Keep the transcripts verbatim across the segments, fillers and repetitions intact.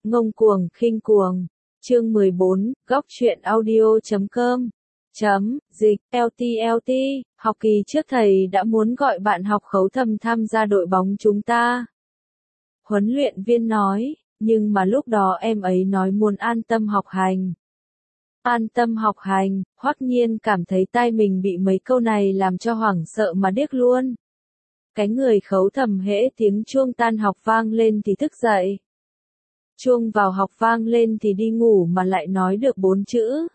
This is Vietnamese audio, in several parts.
Ngông cuồng, khinh cuồng. Chương mười bốn, góc truyện audio chấm com. Chấm, dịch, lờ tê lờ tê, học kỳ trước thầy đã muốn gọi bạn học Khấu Thầm tham gia đội bóng chúng ta. Huấn luyện viên nói, nhưng mà lúc đó em ấy nói muốn an tâm học hành. An tâm học hành, Hoắc Nhiên cảm thấy tai mình bị mấy câu này làm cho hoảng sợ mà điếc luôn. Cái người Khấu Thầm hễ tiếng chuông tan học vang lên thì thức dậy. Chuông vào học vang lên thì đi ngủ mà lại nói được bốn chữ.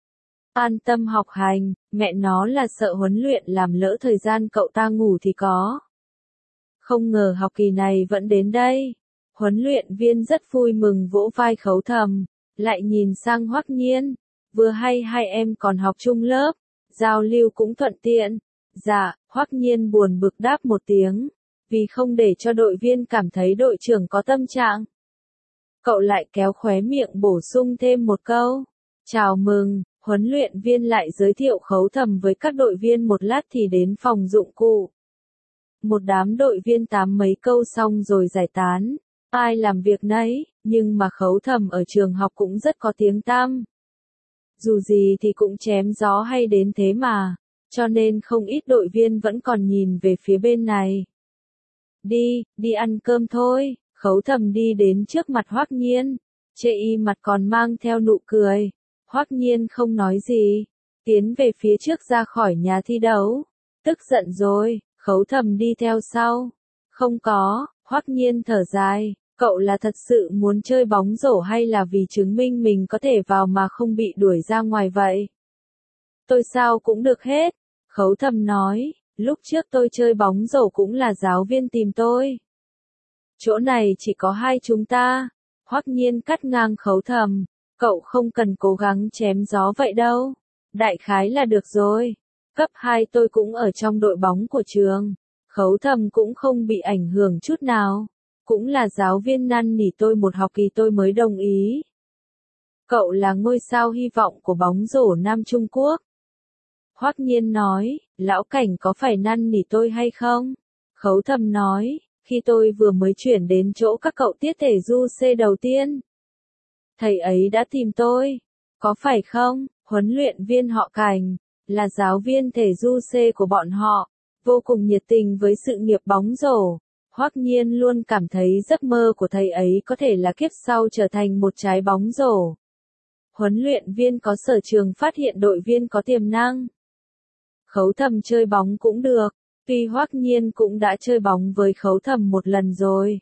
An tâm học hành, mẹ nó là sợ huấn luyện làm lỡ thời gian cậu ta ngủ thì có. Không ngờ học kỳ này vẫn đến đây. Huấn luyện viên rất vui mừng vỗ vai Khấu Thầm, lại nhìn sang Hoắc Nhiên, vừa hay hai em còn học chung lớp, giao lưu cũng thuận tiện. Dạ, Hoắc Nhiên buồn bực đáp một tiếng, vì không để cho đội viên cảm thấy đội trưởng có tâm trạng. Cậu lại kéo khóe miệng bổ sung thêm một câu. Chào mừng, huấn luyện viên lại giới thiệu Khấu Thầm với các đội viên một lát thì đến phòng dụng cụ. Một đám đội viên tám mấy câu xong rồi giải tán, ai làm việc nấy, nhưng mà Khấu Thầm ở trường học cũng rất có tiếng tăm. Dù gì thì cũng chém gió hay đến thế mà, cho nên không ít đội viên vẫn còn nhìn về phía bên này. Đi, đi ăn cơm thôi. Khấu Thầm đi đến trước mặt Hoắc Nhiên, chê y mặt còn mang theo nụ cười. Hoắc Nhiên không nói gì, tiến về phía trước ra khỏi nhà thi đấu. Tức giận rồi, Khấu Thầm đi theo sau. Không có, Hoắc Nhiên thở dài, cậu là thật sự muốn chơi bóng rổ hay là vì chứng minh mình có thể vào mà không bị đuổi ra ngoài vậy? Tôi sao cũng được hết, Khấu Thầm nói, lúc trước tôi chơi bóng rổ cũng là giáo viên tìm tôi. Chỗ này chỉ có hai chúng ta. Hoắc Nhiên cắt ngang Khấu Thầm, cậu không cần cố gắng chém gió vậy đâu. Đại khái là được rồi. Cấp hai tôi cũng ở trong đội bóng của trường. Khấu Thầm cũng không bị ảnh hưởng chút nào. Cũng là giáo viên năn nỉ tôi một học kỳ tôi mới đồng ý. Cậu là ngôi sao hy vọng của bóng rổ Nam Trung Quốc. Hoắc Nhiên nói, lão Cảnh có phải năn nỉ tôi hay không? Khấu Thầm nói, khi tôi vừa mới chuyển đến chỗ các cậu tiết thể du C đầu tiên, thầy ấy đã tìm tôi. Có phải không? Huấn luyện viên họ Cảnh, là giáo viên thể du C của bọn họ, vô cùng nhiệt tình với sự nghiệp bóng rổ. Hoắc Nhiên luôn cảm thấy giấc mơ của thầy ấy có thể là kiếp sau trở thành một trái bóng rổ. Huấn luyện viên có sở trường phát hiện đội viên có tiềm năng. Khấu Thầm chơi bóng cũng được. Tuy Hoắc Nhiên cũng đã chơi bóng với Khấu Thầm một lần rồi.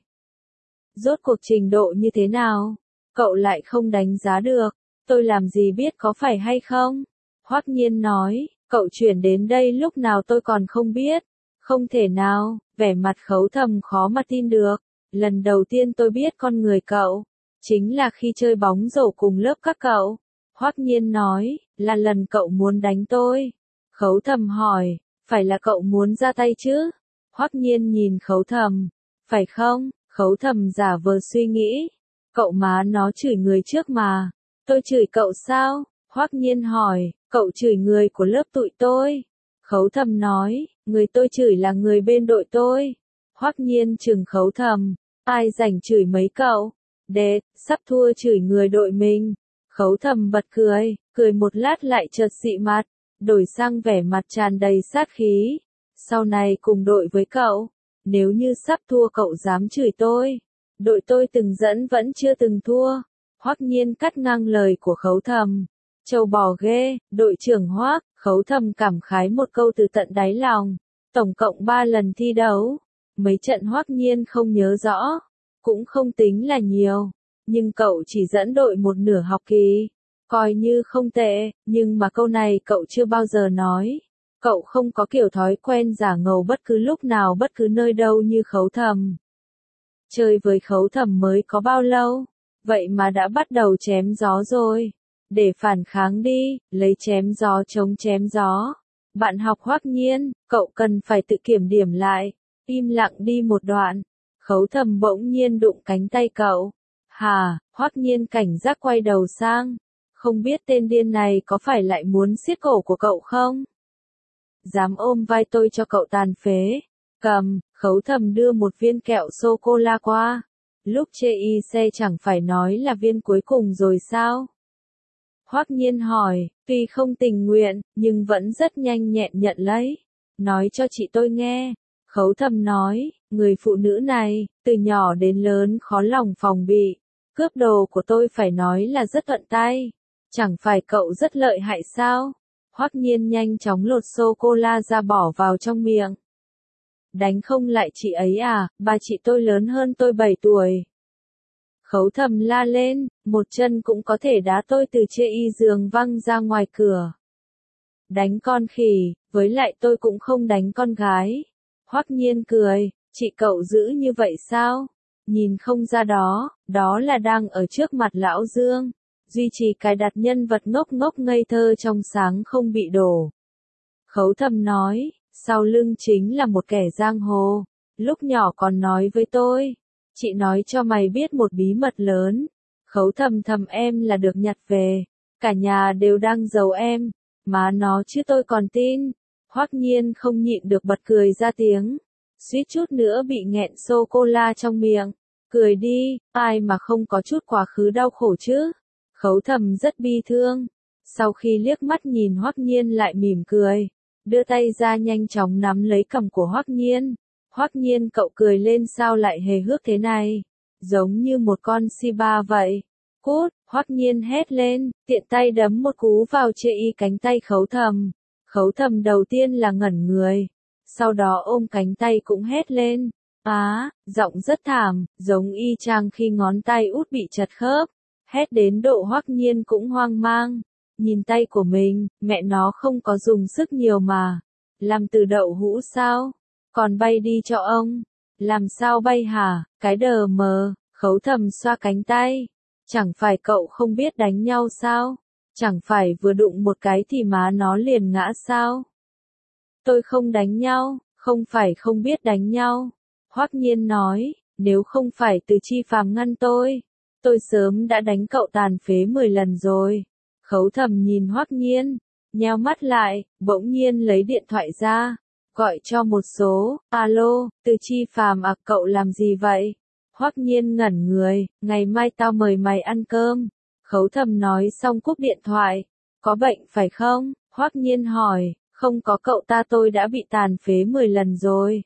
Rốt cuộc trình độ như thế nào? Cậu lại không đánh giá được. Tôi làm gì biết có phải hay không? Hoắc Nhiên nói, cậu chuyển đến đây lúc nào tôi còn không biết. Không thể nào, vẻ mặt Khấu Thầm khó mà tin được. Lần đầu tiên tôi biết con người cậu, chính là khi chơi bóng rổ cùng lớp các cậu. Hoắc Nhiên nói, là lần cậu muốn đánh tôi. Khấu Thầm hỏi, phải là cậu muốn ra tay chứ? Hoắc Nhiên nhìn Khấu Thầm, phải không? Khấu Thầm giả vờ suy nghĩ, cậu má nó chửi người trước mà. Tôi chửi cậu sao? Hoắc Nhiên hỏi, cậu chửi người của lớp tụi tôi. Khấu Thầm nói, người tôi chửi là người bên đội tôi. Hoắc Nhiên chừng Khấu Thầm, ai rảnh chửi mấy cậu? Đệt, sắp thua chửi người đội mình. Khấu Thầm bật cười, cười một lát lại chợt xị mặt, đổi sang vẻ mặt tràn đầy sát khí. Sau này cùng đội với cậu, nếu như sắp thua cậu dám chửi tôi. Đội tôi từng dẫn vẫn chưa từng thua. Hoắc Nhiên cắt ngang lời của Khấu Thầm. Châu bò ghê, đội trưởng Hoắc. Khấu Thầm cảm khái một câu từ tận đáy lòng. Tổng cộng ba lần thi đấu. Mấy trận Hoắc Nhiên không nhớ rõ. Cũng không tính là nhiều. Nhưng cậu chỉ dẫn đội một nửa học kỳ. Coi như không tệ, nhưng mà câu này cậu chưa bao giờ nói. Cậu không có kiểu thói quen giả ngầu bất cứ lúc nào bất cứ nơi đâu như Khấu Thầm. Chơi với Khấu Thầm mới có bao lâu, vậy mà đã bắt đầu chém gió rồi. Để phản kháng đi, lấy chém gió chống chém gió. Bạn học Hoắc Nhiên, cậu cần phải tự kiểm điểm lại. Im lặng đi một đoạn. Khấu Thầm bỗng nhiên đụng cánh tay cậu. Hà, Hoắc Nhiên cảnh giác quay đầu sang. Không biết tên điên này có phải lại muốn siết cổ của cậu không? Dám ôm vai tôi cho cậu tàn phế. Cầm, Khấu Thầm đưa một viên kẹo sô-cô-la qua. lúc chê y xe chẳng phải nói là viên cuối cùng rồi sao? Hoắc Nhiên hỏi, tuy không tình nguyện, nhưng vẫn rất nhanh nhẹn nhận lấy. Nói cho chị tôi nghe. Khấu Thầm nói, người phụ nữ này, từ nhỏ đến lớn khó lòng phòng bị. Cướp đồ của tôi phải nói là rất thuận tay. Chẳng phải cậu rất lợi hại sao? Hoắc Nhiên nhanh chóng lột sô-cô-la ra bỏ vào trong miệng. Đánh không lại chị ấy à, bà chị tôi lớn hơn tôi bảy tuổi. Khấu Thầm la lên, một chân cũng có thể đá tôi từ chê y giường văng ra ngoài cửa. Đánh con khỉ, với lại tôi cũng không đánh con gái. Hoắc Nhiên cười, chị cậu giữ như vậy sao? Nhìn không ra đó, đó là đang ở trước mặt lão Dương. Duy trì cài đặt nhân vật ngốc ngốc ngây thơ trong sáng không bị đổ. Khấu Thầm nói, sau lưng chính là một kẻ giang hồ. Lúc nhỏ còn nói với tôi, chị nói cho mày biết một bí mật lớn. Khấu Thầm thầm em là được nhặt về. Cả nhà đều đang giấu em. Má nó chứ tôi còn tin. Hoắc Nhiên không nhịn được bật cười ra tiếng. Suýt chút nữa bị nghẹn sô-cô-la trong miệng. Cười đi, ai mà không có chút quá khứ đau khổ chứ. Khấu Thầm rất bi thương. Sau khi liếc mắt nhìn Hoắc Nhiên lại mỉm cười. Đưa tay ra nhanh chóng nắm lấy cằm của Hoắc Nhiên. Hoắc Nhiên cậu cười lên sao lại hề hước thế này. Giống như một con Shiba vậy. Cút, Hoắc Nhiên hét lên, tiện tay đấm một cú vào chê y cánh tay Khấu Thầm. Khấu Thầm đầu tiên là ngẩn người. Sau đó ôm cánh tay cũng hét lên. Á, giọng rất thảm, giống y chang khi ngón tay út bị chật khớp. Hét đến độ Hoắc Nhiên cũng hoang mang. Nhìn tay của mình, mẹ nó không có dùng sức nhiều mà. Làm từ đậu hũ sao? Còn bay đi cho ông. Làm sao bay hả, cái đờ mờ, Khấu Thầm xoa cánh tay. Chẳng phải cậu không biết đánh nhau sao? Chẳng phải vừa đụng một cái thì má nó liền ngã sao? Tôi không đánh nhau, không phải không biết đánh nhau. Hoắc Nhiên nói, nếu không phải Từ Chi Phàm ngăn tôi, tôi sớm đã đánh cậu tàn phế mười lần rồi. Khấu Thầm nhìn Hoắc Nhiên, nheo mắt lại, bỗng nhiên lấy điện thoại ra, gọi cho một số, alo, Từ Chi Phàm à, cậu làm gì vậy? Hoắc Nhiên ngẩn người, ngày mai tao mời mày ăn cơm. Khấu Thầm nói xong cúp điện thoại. Có bệnh phải không? Hoắc Nhiên hỏi, không có cậu ta tôi đã bị tàn phế mười lần rồi.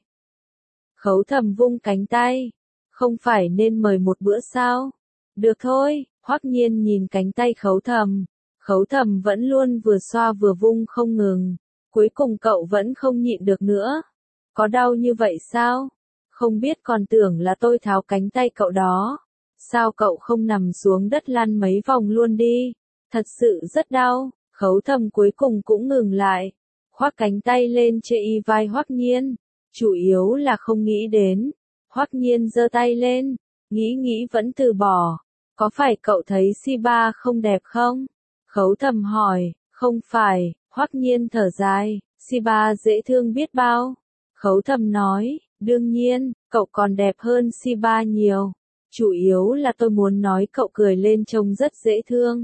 Khấu Thầm vung cánh tay, không phải nên mời một bữa sao? Được thôi, Hoắc Nhiên nhìn cánh tay Khấu Thầm. Khấu Thầm vẫn luôn vừa xoa vừa vung không ngừng. Cuối cùng cậu vẫn không nhịn được nữa. Có đau như vậy sao? Không biết còn tưởng là tôi tháo cánh tay cậu đó. Sao cậu không nằm xuống đất lăn mấy vòng luôn đi? Thật sự rất đau. Khấu Thầm cuối cùng cũng ngừng lại. Khoác cánh tay lên chê y vai Hoắc Nhiên. Chủ yếu là không nghĩ đến. Hoắc Nhiên giơ tay lên. Nghĩ nghĩ vẫn từ bỏ. Có phải cậu thấy Shiba không đẹp không? Khấu Thầm hỏi. Không phải. Hoắc Nhiên thở dài. Shiba dễ thương biết bao. Khấu Thầm nói. Đương nhiên, cậu còn đẹp hơn Shiba nhiều. Chủ yếu là tôi muốn nói cậu cười lên trông rất dễ thương.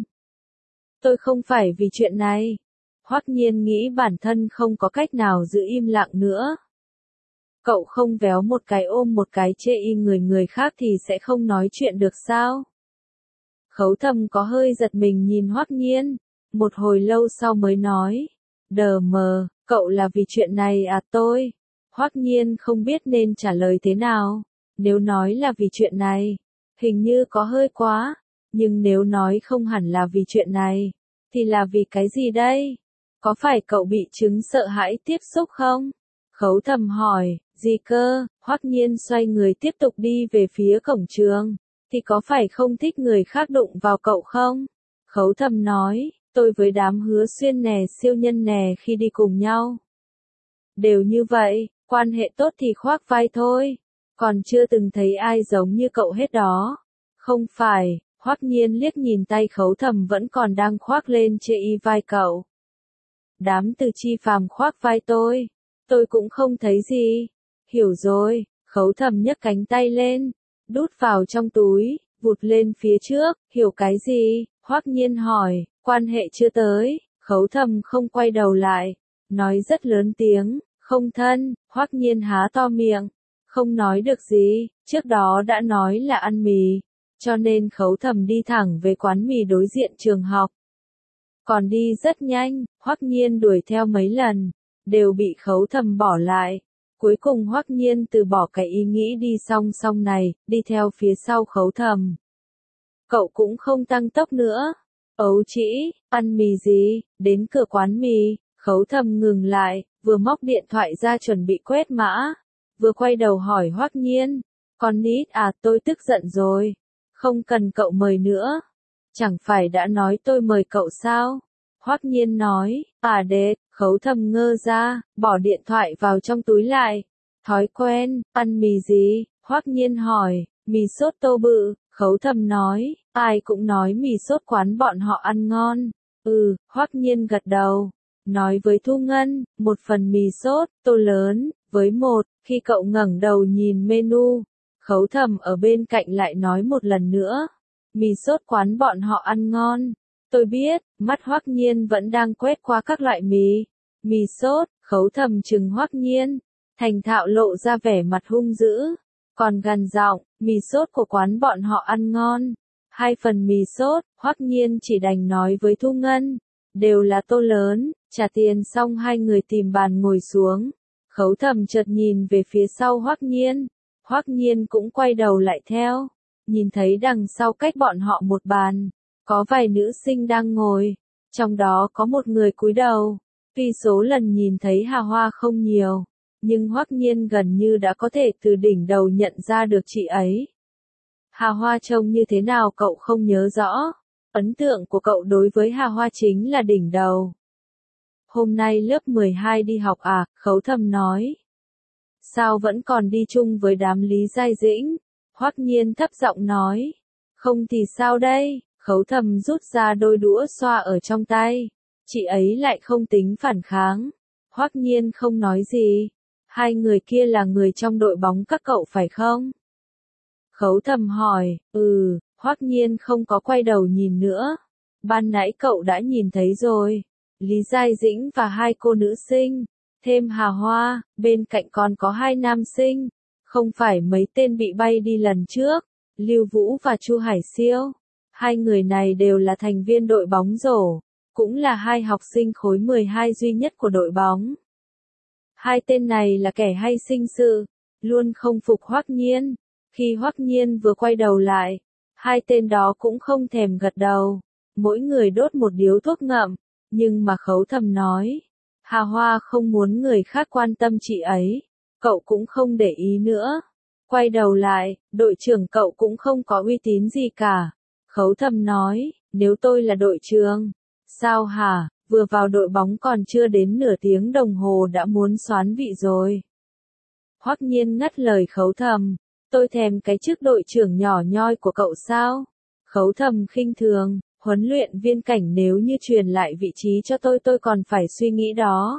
Tôi không phải vì chuyện này. Hoắc Nhiên nghĩ bản thân không có cách nào giữ im lặng nữa. Cậu không véo một cái ôm một cái chê y người người khác thì sẽ không nói chuyện được sao? Khấu Thầm có hơi giật mình nhìn Hoắc Nhiên. Một hồi lâu sau mới nói. Đờ mờ, cậu là vì chuyện này à tôi? Hoắc Nhiên không biết nên trả lời thế nào. Nếu nói là vì chuyện này, hình như có hơi quá. Nhưng nếu nói không hẳn là vì chuyện này, thì là vì cái gì đây? Có phải cậu bị chứng sợ hãi tiếp xúc không? Khấu Thầm hỏi, gì cơ? Hoắc Nhiên xoay người tiếp tục đi về phía cổng trường. Thì có phải không thích người khác đụng vào cậu không? Khấu Thầm nói, tôi với đám Hứa Xuyên nè siêu nhân nè khi đi cùng nhau. Đều như vậy, quan hệ tốt thì khoác vai thôi. Còn chưa từng thấy ai giống như cậu hết đó. Không phải, Hoắc Nhiên liếc nhìn tay Khấu Thầm vẫn còn đang khoác lên chê y vai cậu. Đám Từ Chi Phàm khoác vai tôi. Tôi cũng không thấy gì. Hiểu rồi, Khấu Thầm nhấc cánh tay lên, đút vào trong túi, vụt lên phía trước, hiểu cái gì? Hoắc Nhiên hỏi, quan hệ chưa tới. Khấu Thầm không quay đầu lại, nói rất lớn tiếng, không thân. Hoắc Nhiên há to miệng. Không nói được gì, trước đó đã nói là ăn mì, cho nên Khấu Thầm đi thẳng về quán mì đối diện trường học. Còn đi rất nhanh, Hoắc Nhiên đuổi theo mấy lần, đều bị Khấu Thầm bỏ lại. Cuối cùng Hoắc Nhiên từ bỏ cái ý nghĩ đi song song này, đi theo phía sau Khấu Thầm. Cậu cũng không tăng tốc nữa. Ấu Trĩ, ăn mì gì? Đến cửa quán mì, Khấu Thầm ngừng lại, vừa móc điện thoại ra chuẩn bị quét mã, vừa quay đầu hỏi Hoắc Nhiên, con nít à, tôi tức giận rồi, không cần cậu mời nữa. Chẳng phải đã nói tôi mời cậu sao? Hoắc Nhiên nói, à đệt, Khấu Thầm ngơ ra, bỏ điện thoại vào trong túi lại. Thói quen, ăn mì gì? Hoắc Nhiên hỏi, mì sốt tô bự. Khấu Thầm nói, ai cũng nói mì sốt quán bọn họ ăn ngon. Ừ, Hoắc Nhiên gật đầu. Nói với Thu Ngân, một phần mì sốt, tô lớn, với một, khi cậu ngẩng đầu nhìn menu, Khấu Thầm ở bên cạnh lại nói một lần nữa. Mì sốt quán bọn họ ăn ngon. Tôi biết, mắt Hoắc Nhiên vẫn đang quét qua các loại mì. Mì sốt, Khấu Thầm trừng Hoắc Nhiên, thành thạo lộ ra vẻ mặt hung dữ. Còn gằn giọng, mì sốt của quán bọn họ ăn ngon. Hai phần mì sốt, Hoắc Nhiên chỉ đành nói với Thu Ngân, đều là tô lớn, trả tiền xong hai người tìm bàn ngồi xuống. Khấu Thầm chợt nhìn về phía sau Hoắc Nhiên, Hoắc Nhiên cũng quay đầu lại theo, nhìn thấy đằng sau cách bọn họ một bàn, có vài nữ sinh đang ngồi, trong đó có một người cúi đầu. Tuy số lần nhìn thấy Hà Hoa không nhiều, nhưng Hoắc Nhiên gần như đã có thể từ đỉnh đầu nhận ra được chị ấy. Hà Hoa trông như thế nào cậu không nhớ rõ, ấn tượng của cậu đối với Hà Hoa chính là đỉnh đầu. Hôm nay lớp mười hai đi học à, Khấu Thầm nói. Sao vẫn còn đi chung với đám Lý Giai Dĩnh? Hoắc Nhiên thấp giọng nói. Không thì sao đây? Khấu Thầm rút ra đôi đũa xoa ở trong tay. Chị ấy lại không tính phản kháng. Hoắc Nhiên không nói gì. Hai người kia là người trong đội bóng các cậu phải không? Khấu Thầm hỏi, ừ, Hoắc Nhiên không có quay đầu nhìn nữa. Ban nãy cậu đã nhìn thấy rồi. Lý Giai Dĩnh và hai cô nữ sinh, thêm Hà Hoa, bên cạnh còn có hai nam sinh, không phải mấy tên bị bay đi lần trước, Lưu Vũ và Chu Hải Siêu. Hai người này đều là thành viên đội bóng rổ, cũng là hai học sinh khối mười hai duy nhất của đội bóng. Hai tên này là kẻ hay sinh sự, luôn không phục Hoắc Nhiên. Khi Hoắc Nhiên vừa quay đầu lại, hai tên đó cũng không thèm gật đầu, mỗi người đốt một điếu thuốc ngậm. Nhưng mà Khấu Thầm nói, Hà Hoa không muốn người khác quan tâm chị ấy, cậu cũng không để ý nữa. Quay đầu lại, đội trưởng cậu cũng không có uy tín gì cả. Khấu Thầm nói, nếu tôi là đội trưởng, sao hả, vừa vào đội bóng còn chưa đến nửa tiếng đồng hồ đã muốn soán vị rồi. Hoắc Nhiên ngắt lời Khấu Thầm, tôi thèm cái chức đội trưởng nhỏ nhoi của cậu sao? Khấu Thầm khinh thường. Huấn luyện viên Cảnh nếu như truyền lại vị trí cho tôi tôi còn phải suy nghĩ đó.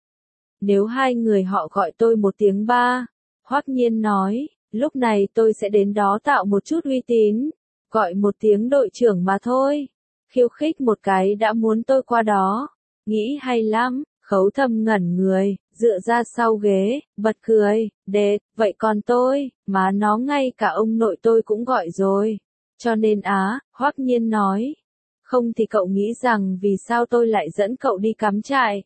Nếu hai người họ gọi tôi một tiếng ba, Hoắc Nhiên nói, lúc này tôi sẽ đến đó tạo một chút uy tín, gọi một tiếng đội trưởng mà thôi. Khiêu khích một cái đã muốn tôi qua đó. Nghĩ hay lắm, Khấu Thầm ngẩn người, dựa ra sau ghế, bật cười, đệt, vậy còn tôi, mà nó ngay cả ông nội tôi cũng gọi rồi. Cho nên á, Hoắc Nhiên nói. Không thì cậu nghĩ rằng vì sao tôi lại dẫn cậu đi cắm trại?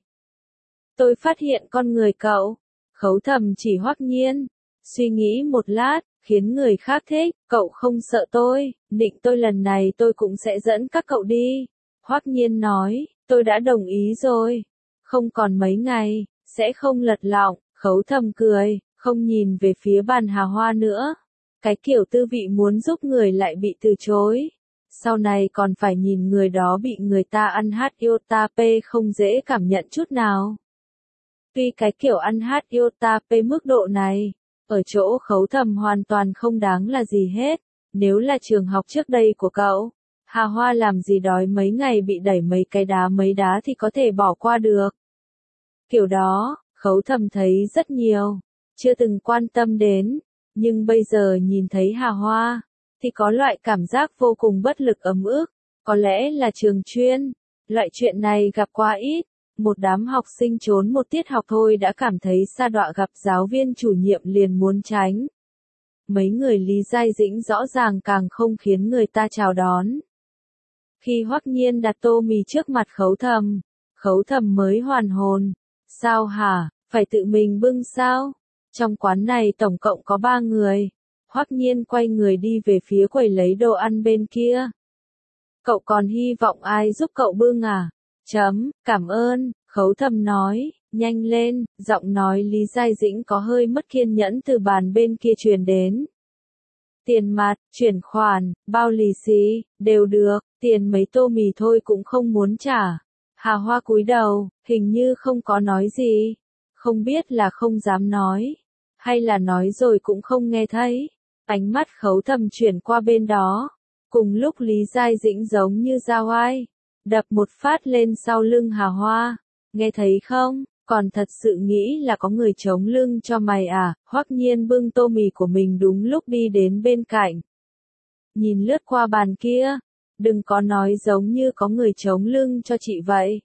Tôi phát hiện con người cậu. Khấu Thầm chỉ Hoắc Nhiên. Suy nghĩ một lát, khiến người khác thích, cậu không sợ tôi, định tôi lần này tôi cũng sẽ dẫn các cậu đi. Hoắc Nhiên nói, tôi đã đồng ý rồi. Không còn mấy ngày, sẽ không lật lọng. Khấu Thầm cười, không nhìn về phía bàn Hà Hoa nữa. Cái kiểu tư vị muốn giúp người lại bị từ chối. Sau này còn phải nhìn người đó bị người ta ăn hát yêu ta pê không dễ cảm nhận chút nào. Tuy cái kiểu ăn hát yêu ta pê mức độ này, ở chỗ Khấu Thầm hoàn toàn không đáng là gì hết. Nếu là trường học trước đây của cậu, Hà Hoa làm gì đói mấy ngày bị đẩy mấy cái đá mấy đá thì có thể bỏ qua được. Kiểu đó, Khấu Thầm thấy rất nhiều, chưa từng quan tâm đến, nhưng bây giờ nhìn thấy Hà Hoa, thì có loại cảm giác vô cùng bất lực ấm ức, có lẽ là trường chuyên, loại chuyện này gặp quá ít, Một đám học sinh trốn một tiết học thôi đã cảm thấy sa đọa, gặp giáo viên chủ nhiệm liền muốn tránh. Mấy người Lý Giai Dĩnh rõ ràng càng không khiến người ta chào đón. Khi Hoắc Nhiên đặt tô mì trước mặt Khấu Thầm, Khấu Thầm mới hoàn hồn. Sao hả, phải tự mình bưng sao? Trong quán này tổng cộng có ba người. Hoắc Nhiên quay người đi về phía quầy lấy đồ ăn bên kia. Cậu còn hy vọng ai giúp cậu bưng à? Chấm, cảm ơn, Khấu Thầm nói, nhanh lên, giọng nói Lý Giai Dĩnh có hơi mất kiên nhẫn từ bàn bên kia truyền đến. Tiền mặt, chuyển khoản, bao lì xì, đều được, tiền mấy tô mì thôi cũng không muốn trả. Hà Hoa cúi đầu, hình như không có nói gì. Không biết là không dám nói, hay là nói rồi cũng không nghe thấy. Ánh mắt Khấu Thầm chuyển qua bên đó. Cùng lúc Lý Giai Dĩnh giống như dao oai, đập một phát lên sau lưng Hà Hoa. Nghe thấy không, còn thật sự nghĩ là có người chống lưng cho mày à? Hoắc Nhiên bưng tô mì của mình đúng lúc đi đến bên cạnh. Nhìn lướt qua bàn kia, đừng có nói giống như có người chống lưng cho chị vậy.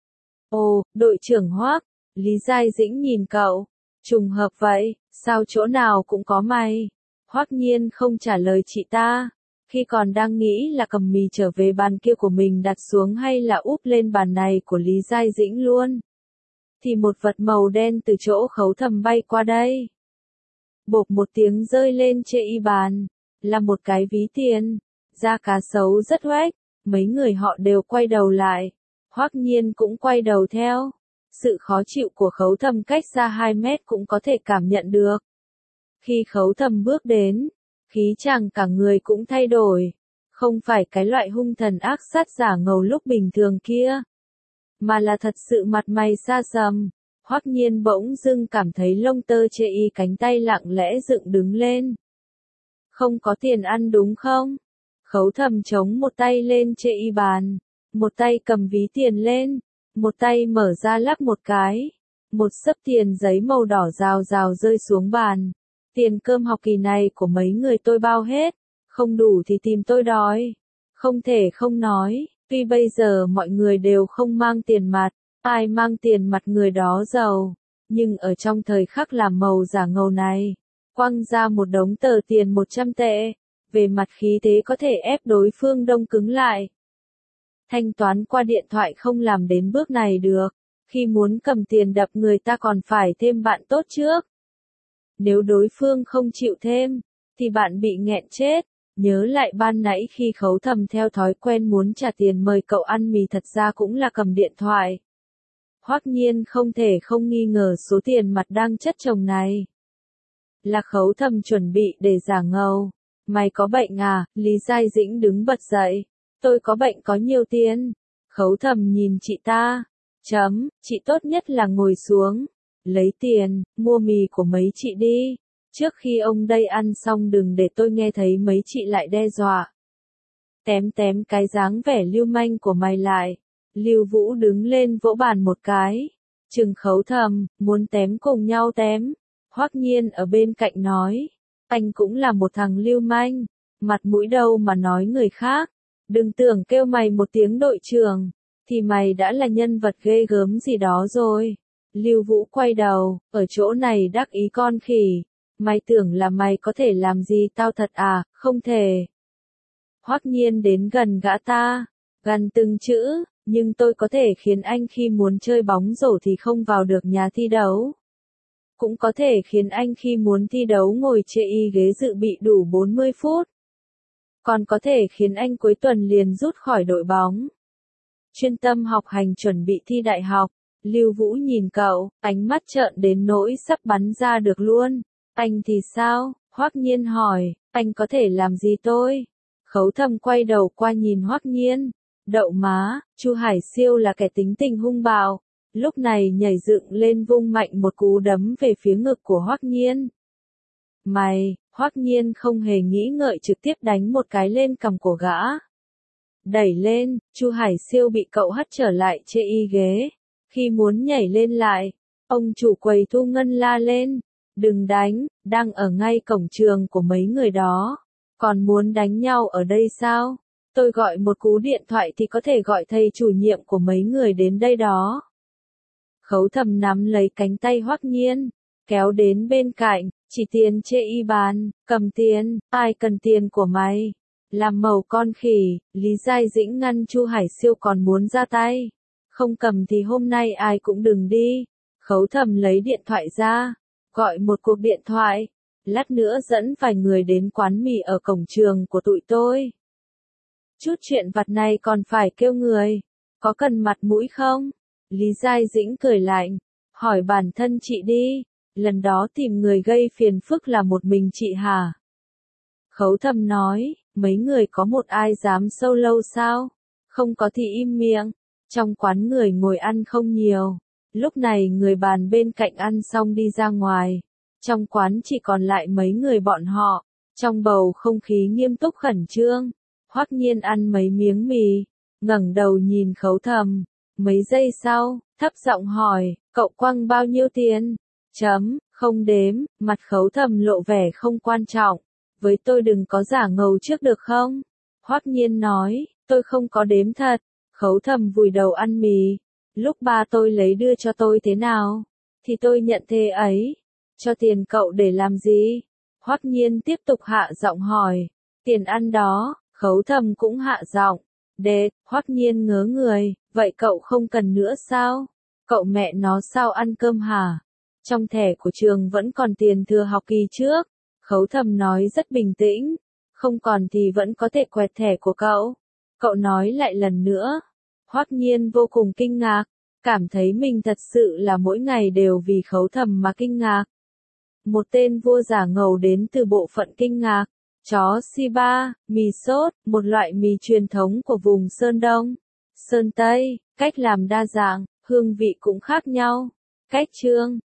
Ồ, đội trưởng Hoắc, Lý Giai Dĩnh nhìn cậu, trùng hợp vậy, sao chỗ nào cũng có mày? Hoắc Nhiên không trả lời chị ta. Khi còn đang nghĩ là cầm mì trở về bàn kia của mình đặt xuống hay là úp lên bàn này của Lý Giai Dĩnh luôn, thì một vật màu đen từ chỗ Khấu Thầm bay qua đây. Bộp một tiếng rơi lên trên y bàn, là một cái ví tiền, da cá sấu rất oách, mấy người họ đều quay đầu lại. Hoắc Nhiên cũng quay đầu theo. Sự khó chịu của Khấu Thầm cách xa hai mét cũng có thể cảm nhận được. Khi Khấu Thầm bước đến, khí chàng cả người cũng thay đổi, không phải cái loại hung thần ác sát giả ngầu lúc bình thường kia, mà là thật sự mặt mày xa sầm. Hoắc Nhiên bỗng dưng cảm thấy lông tơ trên y cánh tay lặng lẽ dựng đứng lên. Không có tiền ăn đúng không? Khấu Thầm chống một tay lên trên y bàn, một tay cầm ví tiền lên, một tay mở ra lắp một cái, một xấp tiền giấy màu đỏ rào rào rơi xuống bàn. Tiền cơm học kỳ này của mấy người tôi bao hết, không đủ thì tìm tôi đòi. Không thể không nói, tuy bây giờ mọi người đều không mang tiền mặt, ai mang tiền mặt người đó giàu, nhưng ở trong thời khắc làm màu giả ngầu này, quăng ra một đống tờ tiền một trăm tệ, về mặt khí thế có thể ép đối phương đông cứng lại. Thanh toán qua điện thoại không làm đến bước này được, khi muốn cầm tiền đập người ta còn phải thêm bạn tốt trước. Nếu đối phương không chịu thêm, thì bạn bị nghẹn chết. Nhớ lại ban nãy khi Khấu Thầm theo thói quen muốn trả tiền mời cậu ăn mì thật ra cũng là cầm điện thoại. Hoắc Nhiên không thể không nghi ngờ số tiền mặt đang chất chồng này là Khấu Thầm chuẩn bị để giả ngầu. Mày có bệnh à? Lý Giai Dĩnh đứng bật dậy. Tôi có bệnh có nhiều tiền. Khấu Thầm nhìn chị ta. Chấm, chị tốt nhất là ngồi xuống, lấy tiền, mua mì của mấy chị đi. Trước khi ông đây ăn xong đừng để tôi nghe thấy mấy chị lại đe dọa. Tém tém cái dáng vẻ lưu manh của mày lại. Lưu Vũ đứng lên vỗ bàn một cái. Trừng Khấu Thầm, muốn tém cùng nhau tém. Hoắc Nhiên ở bên cạnh nói. Anh cũng là một thằng lưu manh. Mặt mũi đâu mà nói người khác. Đừng tưởng kêu mày một tiếng đội trưởng, thì mày đã là nhân vật ghê gớm gì đó rồi. Lưu Vũ quay đầu, ở chỗ này đắc ý con khỉ. Mày tưởng là mày có thể làm gì tao thật à? Không thể. Hoắc Nhiên đến gần gã ta, gần từng chữ, nhưng tôi có thể khiến anh khi muốn chơi bóng rổ thì không vào được nhà thi đấu. Cũng có thể khiến anh khi muốn thi đấu ngồi trên y ghế dự bị đủ bốn mươi phút. Còn có thể khiến anh cuối tuần liền rút khỏi đội bóng. Chuyên tâm học hành chuẩn bị thi đại học. Lưu Vũ nhìn cậu, ánh mắt trợn đến nỗi sắp bắn ra được luôn. Anh thì sao? Hoắc Nhiên hỏi, anh có thể làm gì tôi? Khấu Thầm quay đầu qua nhìn Hoắc Nhiên. Đậu má, Chu Hải Siêu là kẻ tính tình hung bạo. Lúc này nhảy dựng lên vung mạnh một cú đấm về phía ngực của Hoắc Nhiên. Mày, Hoắc Nhiên không hề nghĩ ngợi trực tiếp đánh một cái lên cằm của gã. Đẩy lên, Chu Hải Siêu bị cậu hất trở lại trên y ghế. Khi muốn nhảy lên lại, ông chủ quầy thu ngân la lên. Đừng đánh, đang ở ngay cổng trường của mấy người đó. Còn muốn đánh nhau ở đây sao? Tôi gọi một cú điện thoại thì có thể gọi thầy chủ nhiệm của mấy người đến đây đó. Khấu Thầm nắm lấy cánh tay Hoắc Nhiên, kéo đến bên cạnh, chỉ tiền chê y bàn, cầm tiền, ai cần tiền của mày? Làm màu con khỉ, Lý Giai Dĩnh ngăn Chu Hải Siêu còn muốn ra tay. Không cầm thì hôm nay ai cũng đừng đi. Khấu Thầm lấy điện thoại ra, gọi một cuộc điện thoại. Lát nữa dẫn vài người đến quán mì ở cổng trường của tụi tôi. Chút chuyện vặt này còn phải kêu người. Có cần mặt mũi không? Lý Giai Dĩnh cười lạnh, hỏi bản thân chị đi. Lần đó tìm người gây phiền phức là một mình chị hả? Khấu Thầm nói, mấy người có một ai dám sâu lâu sao? Không có thì im miệng. Trong quán người ngồi ăn không nhiều. Lúc này người bàn bên cạnh ăn xong đi ra ngoài. Trong quán chỉ còn lại mấy người bọn họ. Trong bầu không khí nghiêm túc khẩn trương. Hoắc Nhiên ăn mấy miếng mì, ngẩng đầu nhìn Khấu Thầm. Mấy giây sau, thấp giọng hỏi, cậu quăng bao nhiêu tiền? Chấm, không đếm, mặt Khấu Thầm lộ vẻ không quan trọng. Với tôi đừng có giả ngầu trước được không? Hoắc Nhiên nói, tôi không có đếm thật. Khấu Thầm vùi đầu ăn mì. Lúc ba tôi lấy đưa cho tôi thế nào? Thì tôi nhận thế ấy. Cho tiền cậu để làm gì? Hoắc Nhiên tiếp tục hạ giọng hỏi. Tiền ăn đó. Khấu Thầm cũng hạ giọng. Đệt, Hoắc Nhiên ngớ người. Vậy cậu không cần nữa sao? Cậu mẹ nó sao ăn cơm hả? Trong thẻ của trường vẫn còn tiền thừa học kỳ trước. Khấu Thầm nói rất bình tĩnh. Không còn thì vẫn có thể quẹt thẻ của cậu. Cậu nói lại lần nữa. Hoắc Nhiên vô cùng kinh ngạc. Cảm thấy mình thật sự là mỗi ngày đều vì Khấu Thầm mà kinh ngạc. Một tên vua giả ngầu đến từ bộ phận kinh ngạc. Chó Shiba, mì sốt, một loại mì truyền thống của vùng Sơn Đông, Sơn Tây, cách làm đa dạng, hương vị cũng khác nhau. Cách trương,